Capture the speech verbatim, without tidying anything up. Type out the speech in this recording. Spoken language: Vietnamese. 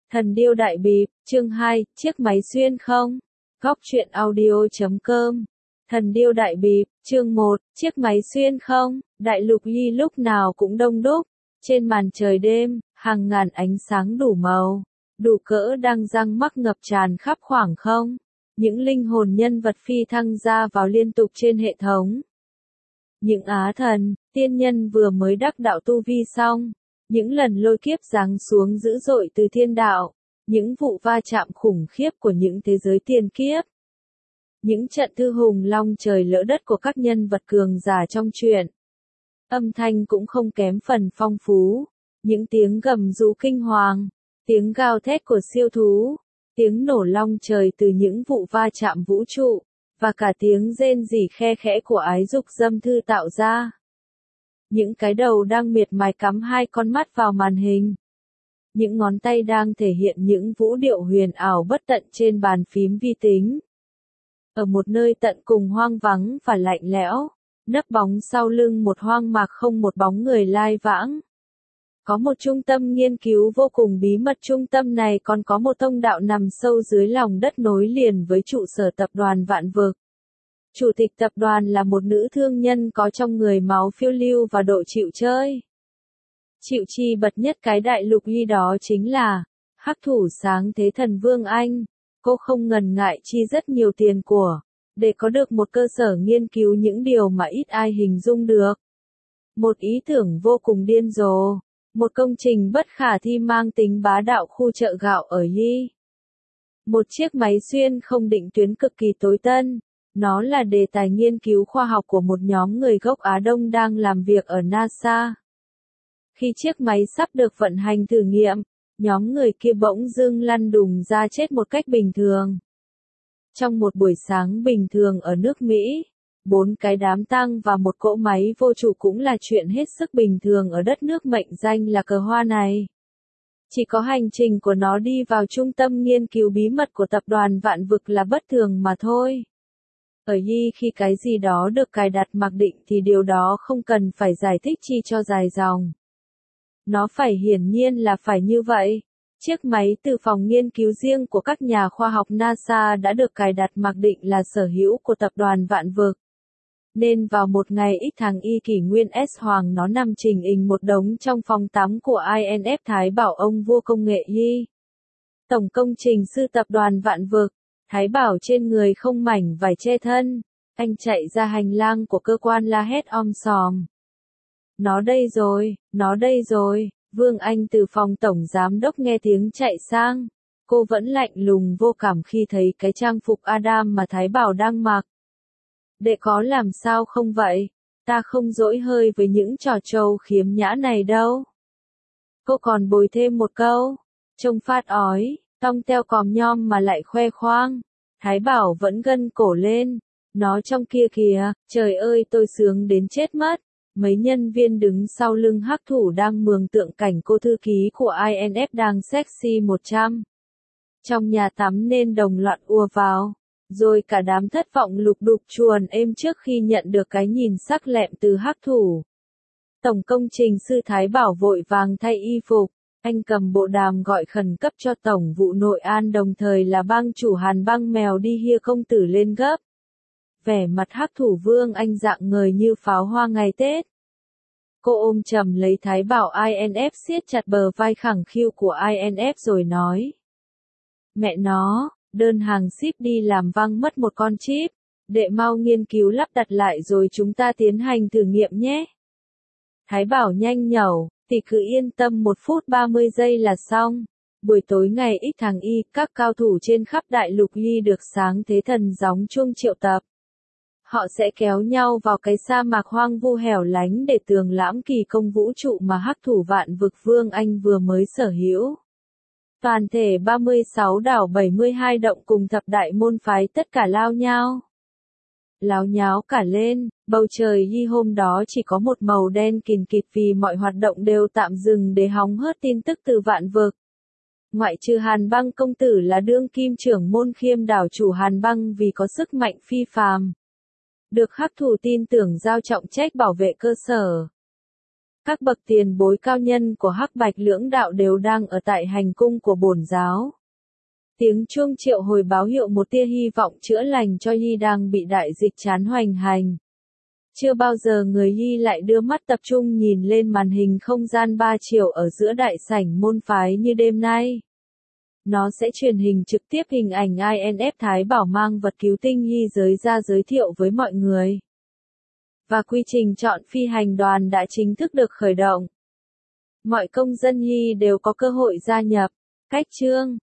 Thần điêu đại bịp, chương hai, chiếc máy xuyên không? Góc truyện audio chấm com. Thần điêu đại bịp, chương một, chiếc máy xuyên không? Đại lục Ly lúc nào cũng đông đúc. Trên màn trời đêm, hàng ngàn ánh sáng đủ màu, đủ cỡ đang răng mắc ngập tràn khắp khoảng không. Những linh hồn nhân vật phi thăng ra vào liên tục trên hệ thống. Những á thần, tiên nhân vừa mới đắc đạo tu vi xong. Những lần lôi kiếp giáng xuống dữ dội từ thiên đạo, những vụ va chạm khủng khiếp của những thế giới tiền kiếp, những trận thư hùng long trời lỡ đất của các nhân vật cường giả trong truyện. Âm thanh cũng không kém phần phong phú, những tiếng gầm rú kinh hoàng, tiếng gào thét của siêu thú, tiếng nổ long trời từ những vụ va chạm vũ trụ, và cả tiếng rên rỉ khe khẽ của ái dục dâm thư tạo ra. Những cái đầu đang miệt mài cắm hai con mắt vào màn hình. Những ngón tay đang thể hiện những vũ điệu huyền ảo bất tận trên bàn phím vi tính. Ở một nơi tận cùng hoang vắng và lạnh lẽo, nấp bóng sau lưng một hoang mạc không một bóng người lai vãng. Có một trung tâm nghiên cứu vô cùng bí mật, trung tâm này còn có một thông đạo nằm sâu dưới lòng đất nối liền với trụ sở tập đoàn Vạn Vực. Chủ tịch tập đoàn là một nữ thương nhân có trong người máu phiêu lưu và độ chịu chơi. Chịu chi bật nhất cái đại lục Ly đó chính là hắc thủ sáng thế thần Vương Anh. Cô không ngần ngại chi rất nhiều tiền của, để có được một cơ sở nghiên cứu những điều mà ít ai hình dung được. Một ý tưởng vô cùng điên rồ, một công trình bất khả thi mang tính bá đạo khu chợ gạo ở Ly. Một chiếc máy xuyên không định tuyến cực kỳ tối tân. Nó là đề tài nghiên cứu khoa học của một nhóm người gốc Á Đông đang làm việc ở NASA. Khi chiếc máy sắp được vận hành thử nghiệm, nhóm người kia bỗng dưng lăn đùng ra chết một cách bình thường. Trong một buổi sáng bình thường ở nước Mỹ, bốn cái đám tang và một cỗ máy vô chủ cũng là chuyện hết sức bình thường ở đất nước mệnh danh là cờ hoa này. Chỉ có hành trình của nó đi vào trung tâm nghiên cứu bí mật của tập đoàn Vạn Vực là bất thường mà thôi. Ở Ly khi cái gì đó được cài đặt mặc định thì điều đó không cần phải giải thích chi cho dài dòng. Nó phải hiển nhiên là phải như vậy. Chiếc máy từ phòng nghiên cứu riêng của các nhà khoa học NASA đã được cài đặt mặc định là sở hữu của tập đoàn Vạn Vực. Nên vào một ngày ít tháng y kỷ nguyên S Hoàng nó nằm trình hình một đống trong phòng tắm của i en ép Thái Bảo ông vua công nghệ Ly. Tổng công trình sư tập đoàn Vạn Vực. Thái Bảo trên người không mảnh vải che thân, anh chạy ra hành lang của cơ quan la hét om sòm. Nó đây rồi, nó đây rồi, Vương Anh từ phòng tổng giám đốc nghe tiếng chạy sang. Cô vẫn lạnh lùng vô cảm khi thấy cái trang phục Adam mà Thái Bảo đang mặc. Đệ có làm sao không vậy? Ta không dỗi hơi với những trò trâu khiếm nhã này đâu. Cô còn bồi thêm một câu, trông phát ói. Tong teo còm nhom mà lại khoe khoang. Thái Bảo vẫn gân cổ lên. Nó trong kia kìa, trời ơi tôi sướng đến chết mất. Mấy nhân viên đứng sau lưng hắc thủ đang mường tượng cảnh cô thư ký của i en ép đang sexy một trăm. Trong nhà tắm nên đồng loạt ùa vào. Rồi cả đám thất vọng lục đục chuồn êm trước khi nhận được cái nhìn sắc lẹm từ hắc thủ. Tổng công trình sư Thái Bảo vội vàng thay y phục. Anh cầm bộ đàm gọi khẩn cấp cho Tổng vụ Nội An đồng thời là bang chủ Hàn bang mèo đi hia công tử lên gấp. Vẻ mặt hắc thủ Vương Anh dạng ngời như pháo hoa ngày Tết. Cô ôm chầm lấy Thái Bảo i en ép siết chặt bờ vai khẳng khiu của i en ép rồi nói. Mẹ nó, đơn hàng ship đi làm văng mất một con chip. Đệ mau nghiên cứu lắp đặt lại rồi chúng ta tiến hành thử nghiệm nhé. Thái Bảo nhanh nhẩu. Thì cứ yên tâm một phút ba mươi giây là xong. Buổi tối ngày ít tháng y, các cao thủ trên khắp đại lục Ly được sáng thế thần gióng chuông triệu tập. Họ sẽ kéo nhau vào cái sa mạc hoang vu hẻo lánh để tường lãm kỳ công vũ trụ mà hắc thủ Vạn Vực Vương Anh vừa mới sở hữu. Toàn thể ba mươi sáu đảo bảy mươi hai động cùng thập đại môn phái tất cả lao nhau. Láo nháo cả lên, bầu trời Ly hôm đó chỉ có một màu đen kìn kịt vì mọi hoạt động đều tạm dừng để hóng hớt tin tức từ Vạn Vực. Ngoại trừ Hàn bang công tử là đương kim trưởng môn khiêm đảo chủ Hàn bang vì có sức mạnh phi phàm. Được hắc thủ tin tưởng giao trọng trách bảo vệ cơ sở. Các bậc tiền bối cao nhân của Hắc Bạch lưỡng đạo đều đang ở tại hành cung của bổn giáo. Tiếng chuông triệu hồi báo hiệu một tia hy vọng chữa lành cho Yi đang bị đại dịch chán hoành hành. Chưa bao giờ người Yi lại đưa mắt tập trung nhìn lên màn hình không gian ba chiều ở giữa đại sảnh môn phái như đêm nay. Nó sẽ truyền hình trực tiếp hình ảnh i en ép Thái Bảo mang vật cứu tinh Yi giới ra giới thiệu với mọi người. Và quy trình chọn phi hành đoàn đã chính thức được khởi động. Mọi công dân Yi đều có cơ hội gia nhập. Cách chương